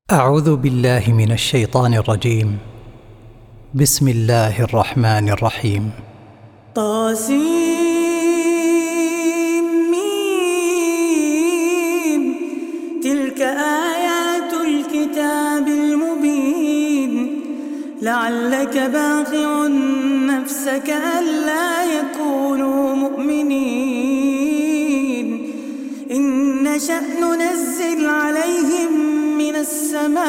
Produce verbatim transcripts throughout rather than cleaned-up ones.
أعوذ بالله من الشيطان الرجيم. بسم الله الرحمن الرحيم. طاسيم ميم. تلك آيات الكتاب المبين لعلك باخع نفسك ألا يكونوا مؤمنين إن نشأ ننزل عليهم من السماء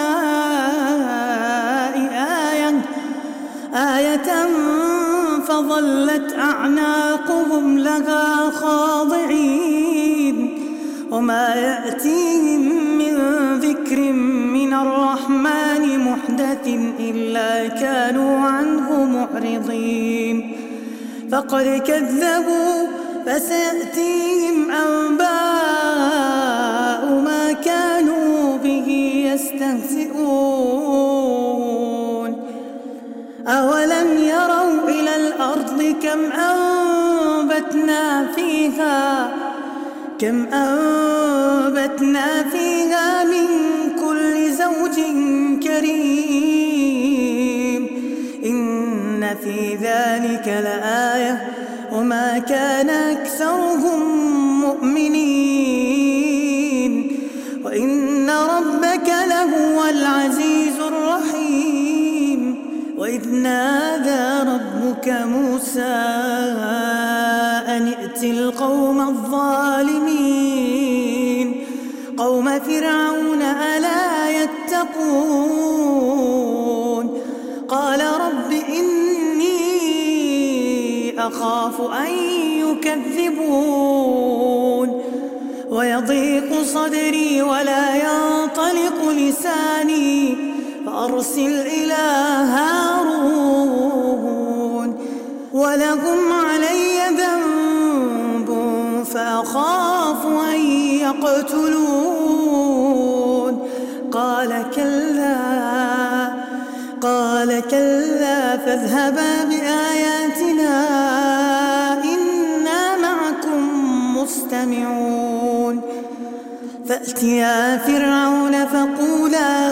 آية آية فظلت أعناقهم لها خاضعين وما يأتيهم من ذكر من الرحمن محدث إلا كانوا عنه معرضين فقد كذبوا فسيأتيهم أنباء ما كانوا به يستهزئون أولم يروا إلى الأرض كم أنبتنا فيها كم أنبتنا فيها من كل زوج كريم إن في ذلك لآية وما كان أكثرهم مؤمنين وإن ربك لهو العزيز الرحيم وإذ نادى ربك موسى أن ائت القوم الظالمين قوم فرعون ألا يتقون قال رب إني أخاف أن يكذبون ويضيق صدري ولا ينطلق لساني فأرسل إلى هارون ولهم علي ذنب فأخاف أن يقتلون قال كلا قال كلا فاذهبا بآياتنا إنا معكم مستمعون فأتيا فرعون فقولا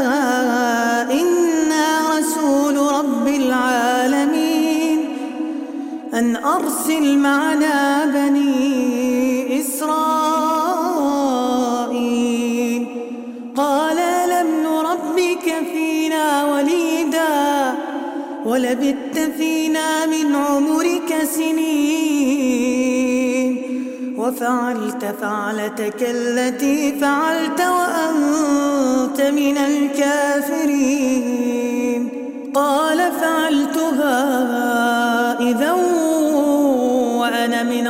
إنا رسول رب العالمين أن أرسل معنا بني إسرائيل قال لم نربك فينا وليدا ولبثت فينا من عمرك سنين وفعلت فعلتك التي فعلت وأنت من الكافرين قال فعلتها إذا وأنا من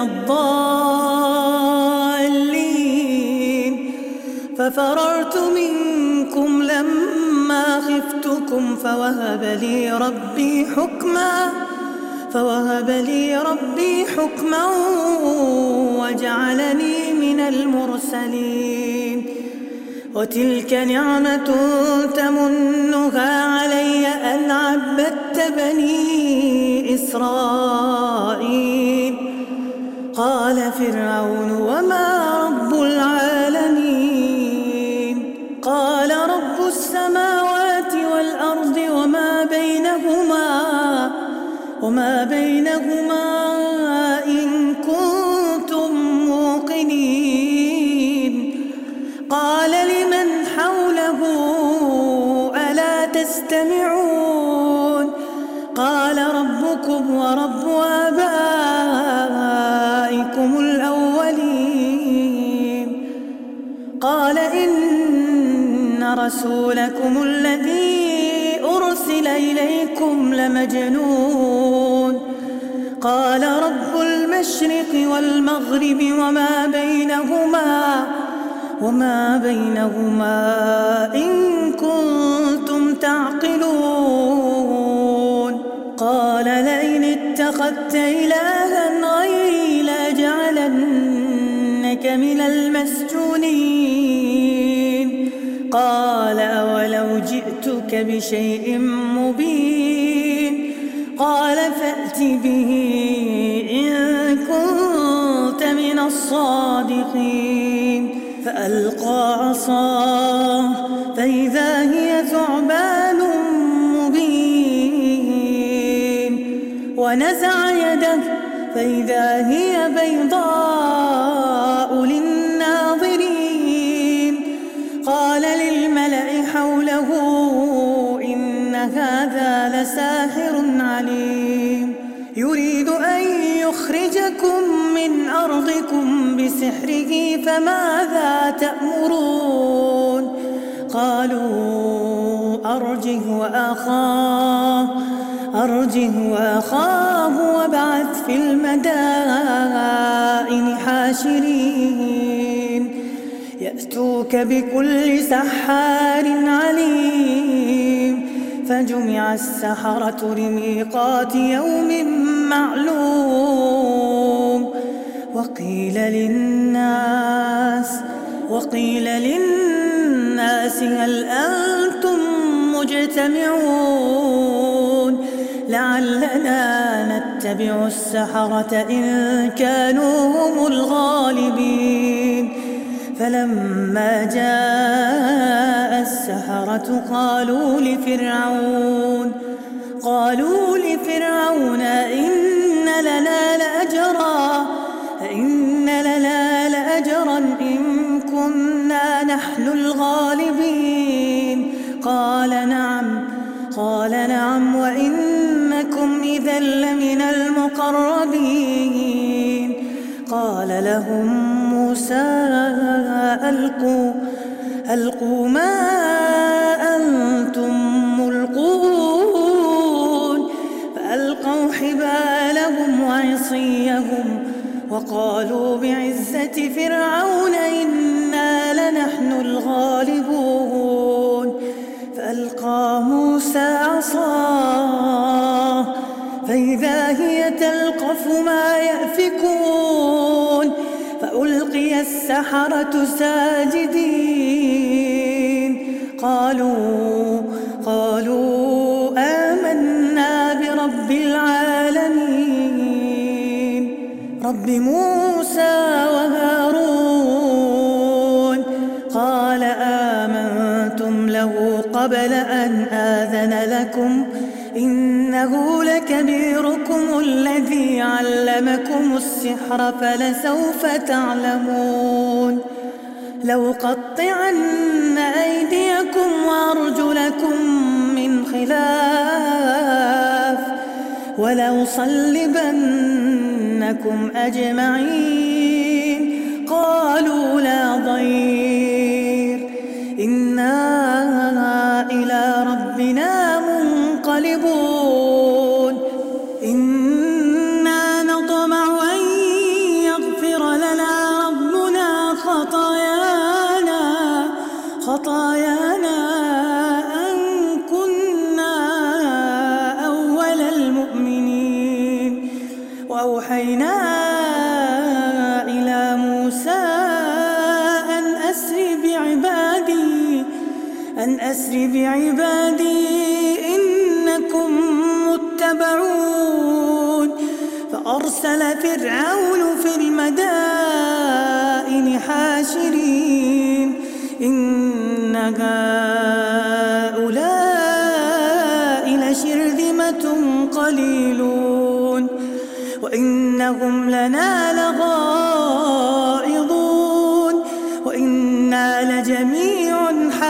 الضالين ففررت منكم لما خفتكم فوهب لي ربي حكما فوهب لي ربي حكما وجعلني من المرسلين وتلك نعمة تمنها علي أن عبدت بني إسرائيل قال فرعون وما رب العالمين قال رب السماوات والأرض وما بينهما وما بينهما إن كنتم موقنين قال لمن حوله ألا تستمعون قال ربكم ورب آبائكم الأولين قال إن رسولكم الذي أرسل إليكم لمجنون قال رب المشرق والمغرب وما بينهما وما بينهما إن كنتم تعقلون قال لئن اتخذت إلها غيري لأجعلنك من المسجونين قال أولو جئتك بشيء مبين قال فأت به إن كنت من الصادقين فألقى عصاه فإذا هي ثعبان مبين ونزع يده فإذا هي بيضاء للناظرين قال للملأ حوله إن هذا لساحر عليم يريد أن يخرجكم من أرضكم بسحره فماذا تأمرون قالوا أرجه وأخاه أرجه وأخاه وابعث في المدائن حاشرين يأتوك بكل سحار عليم فجمع السحرة لميقات يوم معلوم وقيل للناس وقيل للناس هل أنتم مجتمعون لعلنا نتبع السحرة إن كانوا هم الغالبين فلما جاء السحرة قالوا لفرعون قالوا لفرعون إن لنا لأجرا إن لنا لأجرا إن كنا نحن الغالبين قال نعم قال نعم وإنكم إذا لمن المقربين قال لهم موسى ألقوا ألقوا ما أنتم ملقون فألقوا حبالهم وعصيهم وقالوا بعزة فرعون إنا لنحن الغالبون فألقى موسى عصاه فإذا هي تلقف ما يأفكون فألقي السحرة ساجدين قالوا قالوا آمنا برب العالمين رب موسى وهارون قال آمنتم له قبل أن آذن لكم إنه لكبيركم الذي علمكم السحر فلسوف تعلمون لأقطعن أيديكم وأرجلكم من خلاف ولأصلبنكم أجمعين قالوا لا ضير إنا إلى ربنا منقلبون إنا نطمع أن يغفر لنا ربنا خطايانا خطايانا أن كنا أول المؤمنين وأوحينا إلى موسى أن أسر بعبادي أن أسر بعبادي إنكم متبعون فأرسل فرعون في المدائن حاشرين إن هؤلاء لشرذمة قليلون وإنهم لنا لغائظون وإنا لجميع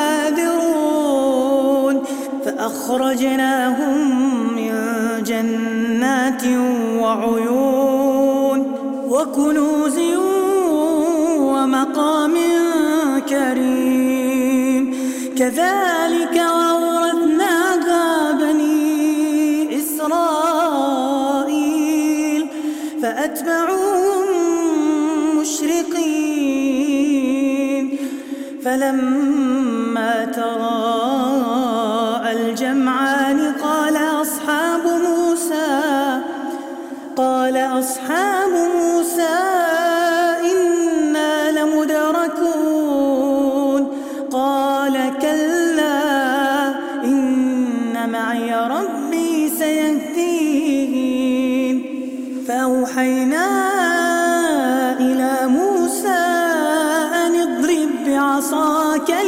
حاذرون فأخرجناهم من جنات وعيون وكنوز ومقام كريم كذلك وأورثناها بني إسرائيل فأتبعوهم مشرقين فلما تراءى الجمعان قال أصحاب موسى قال أصحاب موسى إنا لمدركون قال كلا إن معي ربي سيهدين فأوحينا إلى موسى أن اضرب بعصاك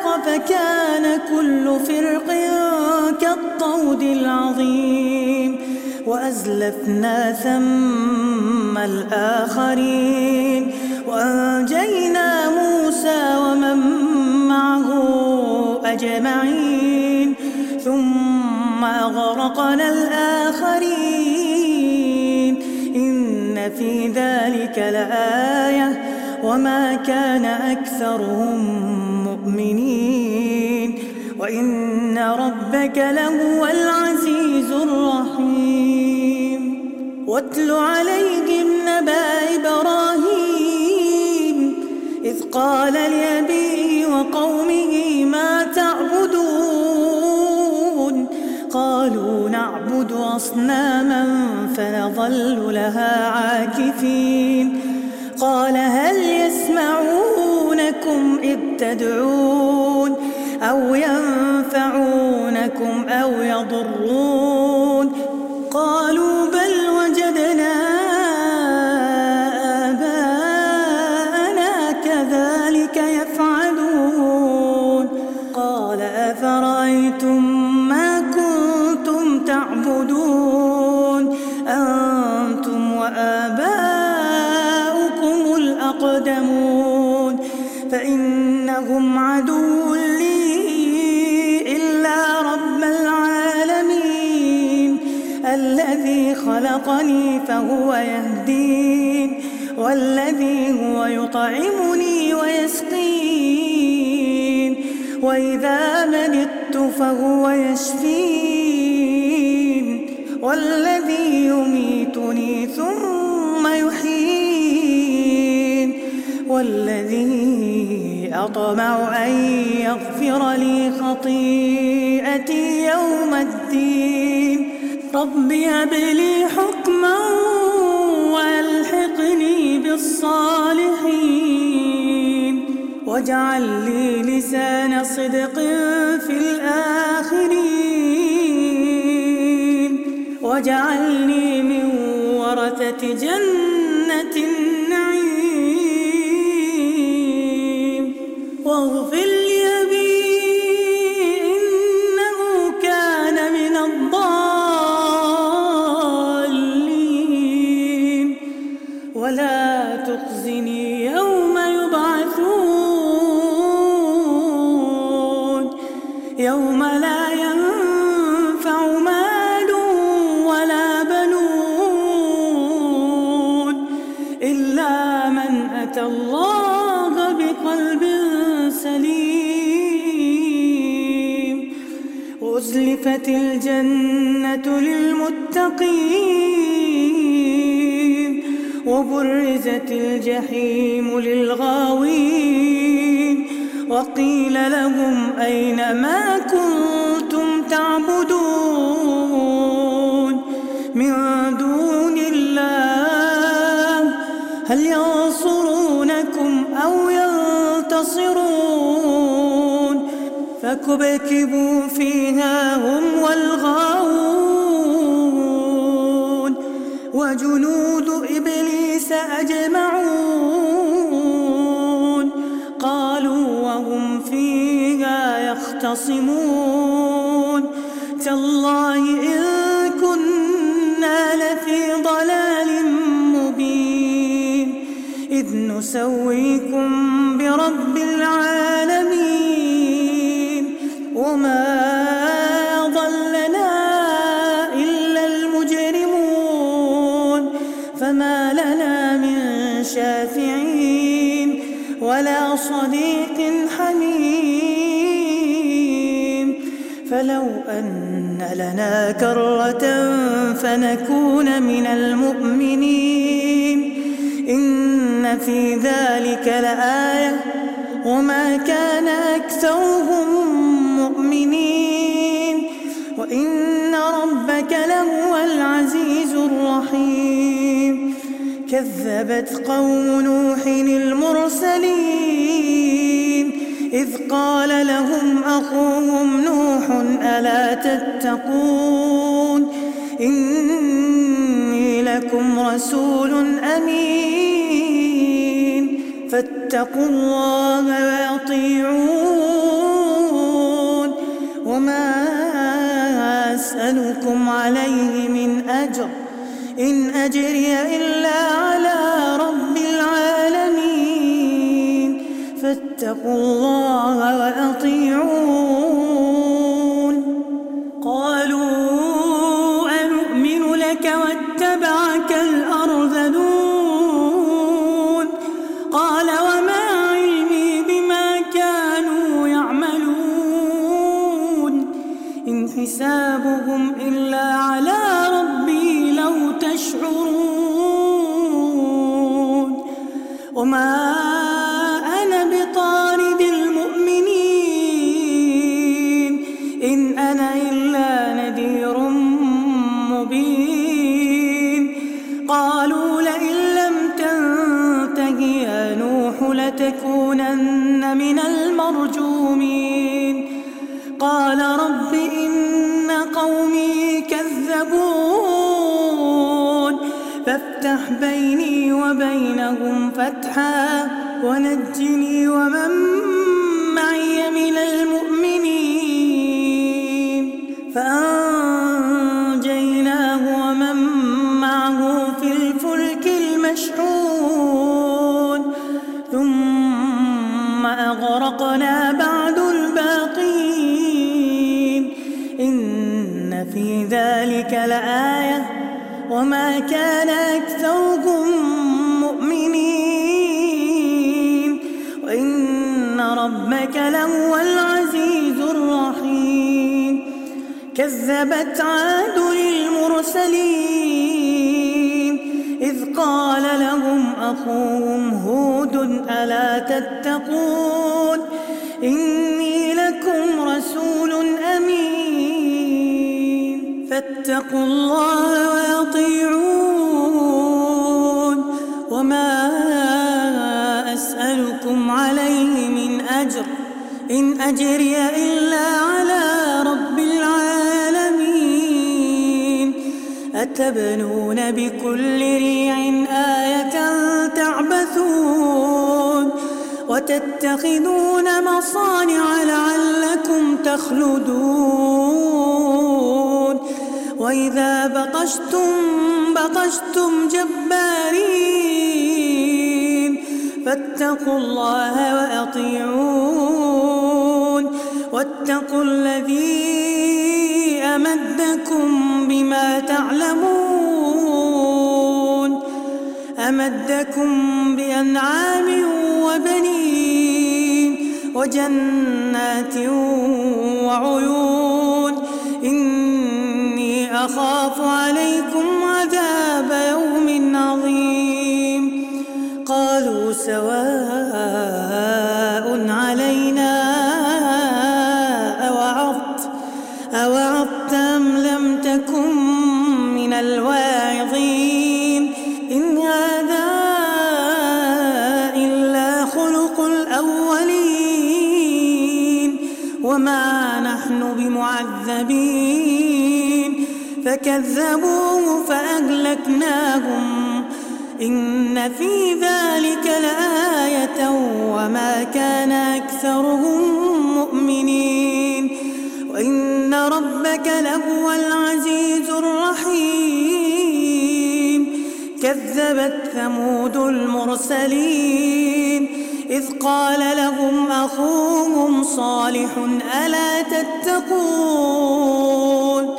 فكان كل فرق كالطود العظيم وأزلفنا ثم الآخرين وأنجينا موسى ومن معه أجمعين ثم أغرقنا الآخرين إن في ذلك لآية وما كان أكثرهم مؤمنين وإن ربك لهو العزيز الرحيم واتل عليهم نبأ إبراهيم إذ قال لأبيه وقومه ما تعبدون قالوا نعبد أصناما فنظل لها عاكفين قال هل يسمعونكم إذ تدعون أو ينفعونكم أو يضرون قالوا بل وجدنا آباءنا كذلك يفعلون قال أفرأيتم ما كنتم تعبدون أنتم وآباؤكم الأقدمون فإنهم عدو لي إلا رب العالمين الذي خلقني فهو يهدين والذي هو يطعمني ويسقين وإذا مرضت فهو يشفين والذي يميتني ثم يحيين والذي أطمع أن يغفر لي خطيئتي يوم الدين رب هب لي حكما وألحقني بالصالحين واجعل لي لسان صدق في الآخرين واجعلني من ورثة جنة النعيم واغفر لي أبي إنه كان من الضالين ولا تخزني يوم يبعثون يوم لا ينفع مال ولا بنون إلا من أتى الله بقلب سليم وأزلفت الجنة للمتقين وبرزت الجحيم للغاوين وقيل لهم أين ما كنتم تعبدون من دون الله هل ينصرونكم أو ينتصرون فكبكبوا فيها هم والغاوون وجنود إبليس أجمعون قالوا وهم فيها يختصمون تالله إن كنا لفي ضلال مبين إذ نسويكم برب العالمين وما ضلنا إلا المجرمون فما لنا من شافعين ولا صديق حميم فلو أن لنا كرة فنكون من المؤمنين إن في ذلك لآية وما كان أكثرهم مؤمنين وإن ربك لهو العزيز الرحيم كذبت قوم نوح المرسلين إذ قال لهم أخوهم نوح ألا تتقون إني لكم رسول أمين فاتقوا الله وأطيعون أسألكم عليه من أجر إن أجري إلا على رب العالمين فاتقوا الله وأطيعون. قالوا أنؤمن لك واتبعك الأرذلون قال وما علمي بما كانوا يعملون إن حسابهم إلا على ربي لو تشعرون وما أنا بطارد المؤمنين إن أنا إلا نذير مبين. قالوا لئن لم تنته يا نوح لتكونن من المرجومين قال رب إن قومي كذبون فافتح بيني وبينهم فتحا ونجني ومن معي من المؤمنين فأنجيناه ومن معه في الفلك المشحون ثم أغرقنا بعد الباقين إن في ذلك لآية وما كان أكثرهم مؤمنين وإن ربك لهو العزيز الرحيم. كذبت عاد للمرسلين إذ قال لهم أخوهم هود ألا تتقون إني لكم رسول أمين فاتقوا الله وأطيعون وما أسألكم عليه من أجر إن أجري إلا على رب العالمين. أتبنون بكل ريع آية تعبثون وتتخذون مصانع لعلكم تخلدون وإذا بطشتم بطشتم جبارين فاتقوا الله وأطيعون واتقوا الذي أمدكم بما تعلمون أمدكم بأنعام وبنين وجنات وعيون إني أخاف عليكم عذاب يوم عظيم. قالوا سواء علينا أوعظت أوعظت أم لم تكن من الواعظين إن هذا إلا خلق الأولين وما نحن بمعذبين. فكذبوه فأهلكناهم إن في ذلك لآية وما كان أكثرهم مؤمنين وإن ربك لهو العزيز الرحيم. كذبت ثمود المرسلين إذ قال لهم أخوهم صالح ألا تتقون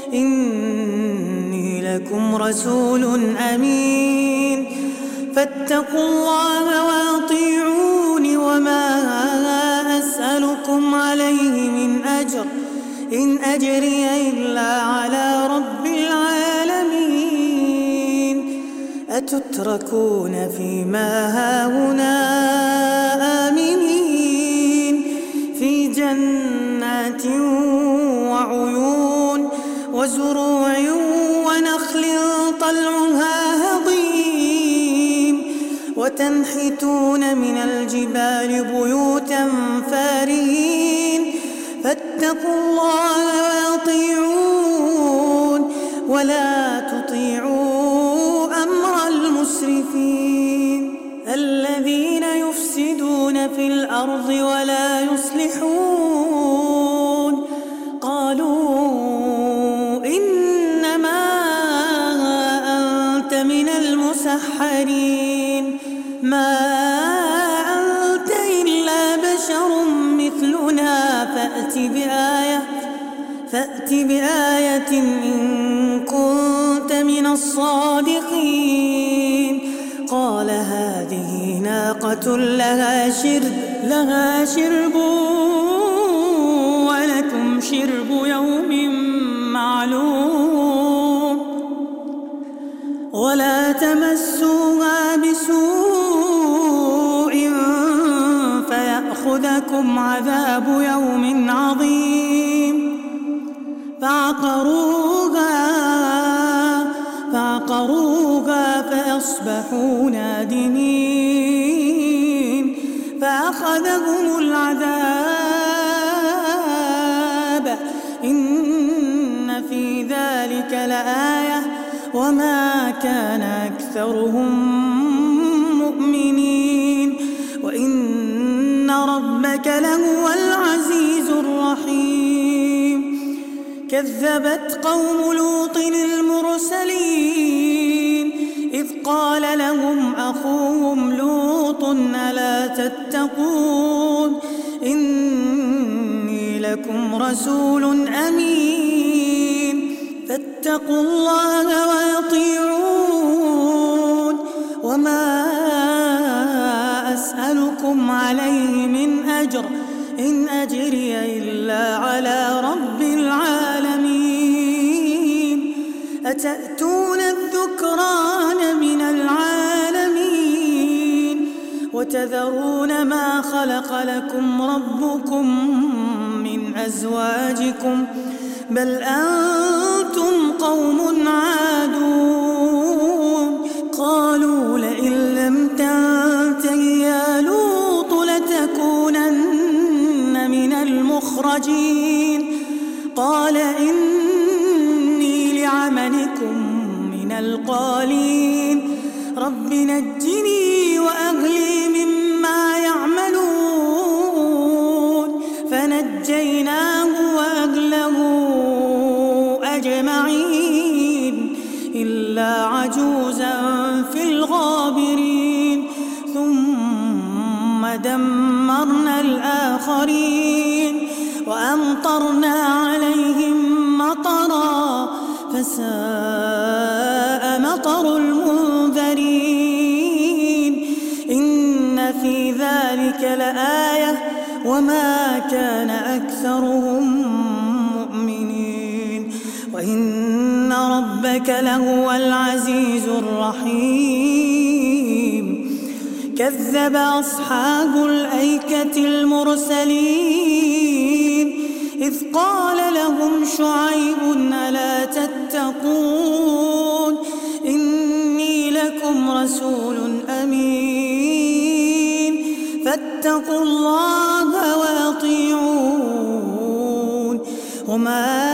إني لكم رسول أمين فاتقوا الله وأطيعون وما أسألكم عليه من أجر إن أجري إلا على رب العالمين. أتتركون فيما هاهنا آمنين في جنات وعيون وزروع ونخل طلعها هضيم وتنحتون من الجبال بيوتا فارهين فاتقوا الله وأطيعون ولا تطيعوا أمر المسرفين الذين يفسدون في الأرض ولا يصلحون. قالوا إن فأت بآية فأت بآية إن كنت من الصادقين. قال هذه ناقة لها شرب لها شرب ولكم شرب يوم معلوم ولا تمسوها بسوء فيأخذكم عذاب يوم عظيم. فعقروها فعقروها فأصبحوا نادمين. فأخذهم العذاب إن في ذلك لآية وما كان أكثرهم مؤمنين وإن ربك لهو العزيز الرحيم. كذبت قوم لوط المرسلين إذ قال لهم أخوهم لوط ألا تتقون إني لكم رسول أمين فاتقوا الله وأطيعون وما أسألكم عليه من أجر إن أجري إلا على رب العالمين. أتأتون الذكران من العالمين وتذرون ما خلق لكم ربكم من أزواجكم بل أنتم قوم عادون. قالوا لئن لم تنته يا لوط لتكونن من المخرجين. قال إني لعملكم من القالين رب نجني وأهلي مما يعملون. فنجيناه وأهله أجمعين إلا عجوزا في الغابرين. ثم دمرنا الآخرين وأمطرنا عليهم مطرا فساء مطر المنذرين. إن في ذلك لآية وما كان أكثرهم مؤمنين وإن ربك لهو العزيز الرحيم. كذب أصحاب الأيكة المرسلين إذ قال لهم شعيب ألا تتقون إني لكم رسول أمين فاتقوا الله وأطيعون وما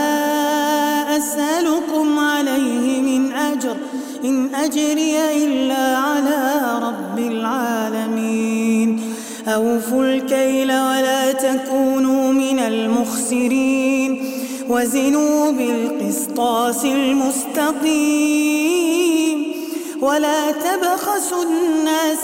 أسألكم عليه من أجر إن أجري إلا على رب العالمين. أوفوا الكيل ولا تكونوا من المخسرين وزنوا بالقسطاس المستقيم ولا تبخسوا الناس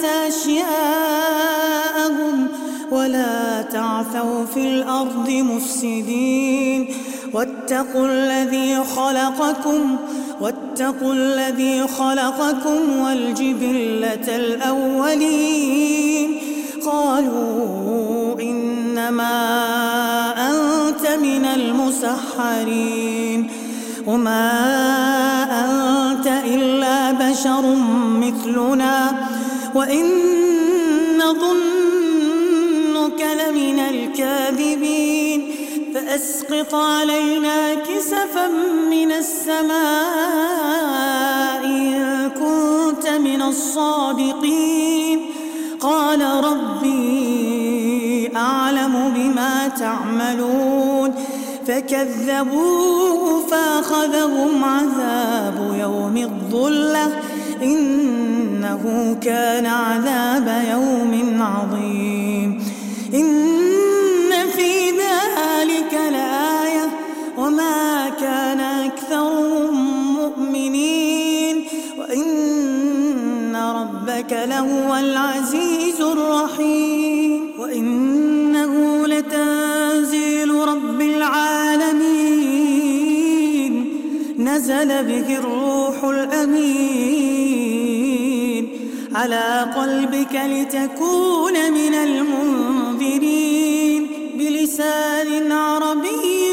أشياءهم ولا تعثوا في الأرض مفسدين. واتقوا الذي خلقكم واتقوا الذي خلقكم والجبلة الأولين. قالوا إنما أنت من المسحرين وما أنت إلا بشر مثلنا وإن نظنك لمن الكاذبين فأسقط علينا كسفا من السماء إن كنت من الصادقين. قال ربي أعلم بما تعملون فكذبوه فأخذهم عذاب يوم الظلة إنه كان عذاب يوم عظيم. إن في ذلك لآية وما كان أكثرهم مؤمنين وإن ربك لهو العزيز الرحيم. وإنه لتنزيل رب نزل به الروح الأمين على قلبك لتكون من المنذرين بلسان عربي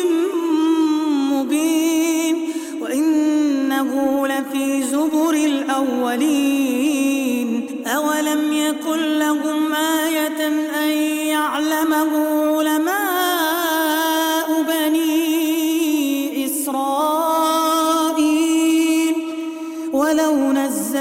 مبين وإنه لفي زبر الأولين أولم يكن لهم آية أن يعلمه علماء بني إسرائيل ولو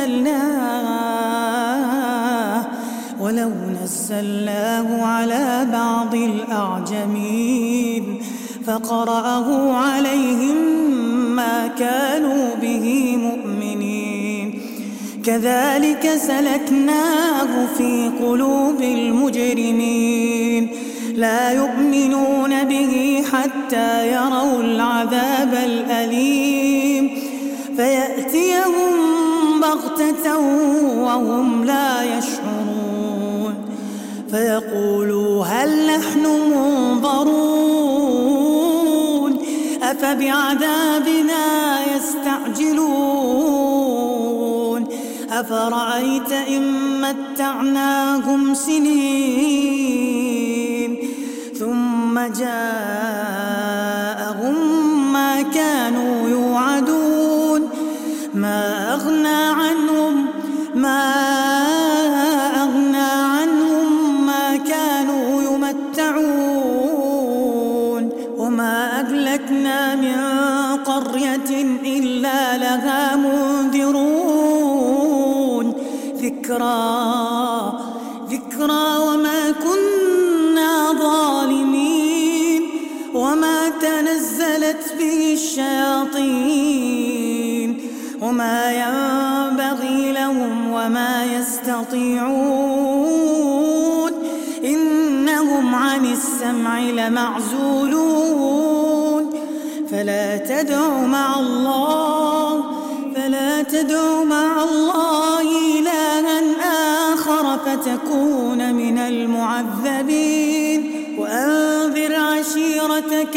نزلناه ولو نزلناه على بعض الأعجمين فقرأه عليهم ما كانوا به مؤمنين كذلك سلكناه في قلوب المجرمين لا يؤمنون به حتى يروا العذاب الأليم فيأتيهم بغتة وهم لا يشعرون فيقولوا هل نحن منظرون أفبعذابنا يستعجلون أفرأيت إن متعناهم سنين ثم جاءهم ما كانوا يوعدون ما أغنى عنهم ما أغنى عنهم ما كانوا يمتعون وما أهلكنا من قرية إلا لها منذرون ذكرى ذكرى وما كنا ظالمين وما تنزلت به الشياطين وما ينبغي لهم وما يستطيعون إنهم عن السمع لمعزولون فلا تدع مع الله فلا تدع مع الله إلها آخر فتكون من المعذبين وأنذر عشيرتك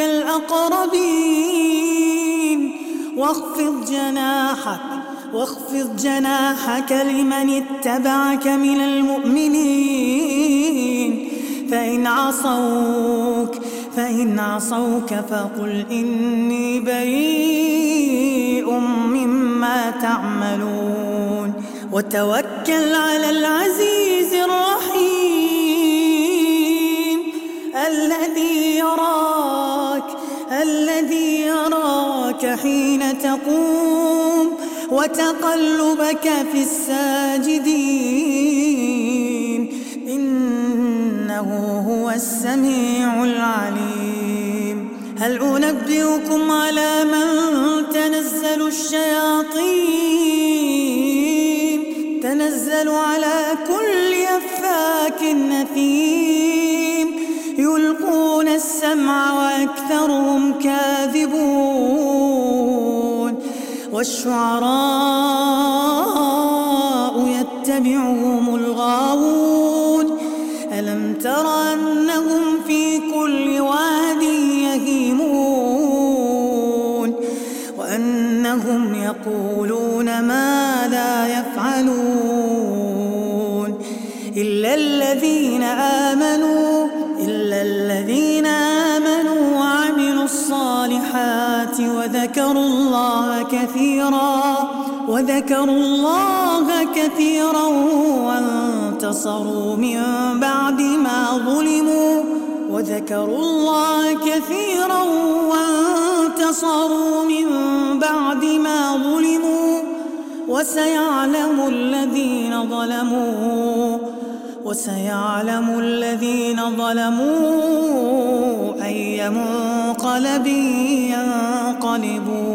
الأقربين واخفض جناحك واخفض جناحك لمن اتبعك من المؤمنين فإن عصوك فإن عصوك فقل إني بريء مما تعملون وتوكل على العزيز الرحيم الذي يراك الذي يراك حين تقوم وتقلبك في الساجدين إنه هو السميع العليم هل أنبئكم على من تنزل الشياطين تنزل على كل أفاك أثيم يلقون السمع وأكثرهم كاذبون والشعراء يتبعهم الغاوون ألم تر أنهم في كل واد يهيمون وأنهم يقولون ما لا يفعلون إلا الذين آمنوا إلا الذين آمنوا وعملوا الصالحات وذكروا الله كثيرا وذكروا الله كثيرا وانتصروا من بعد ما ظلموا وذكروا الله كثيرا وانتصروا من بعد ما ظلموا وسيعلم الذين ظلموا وسيعلم الذين ظلموا أي منقلب ينقلبون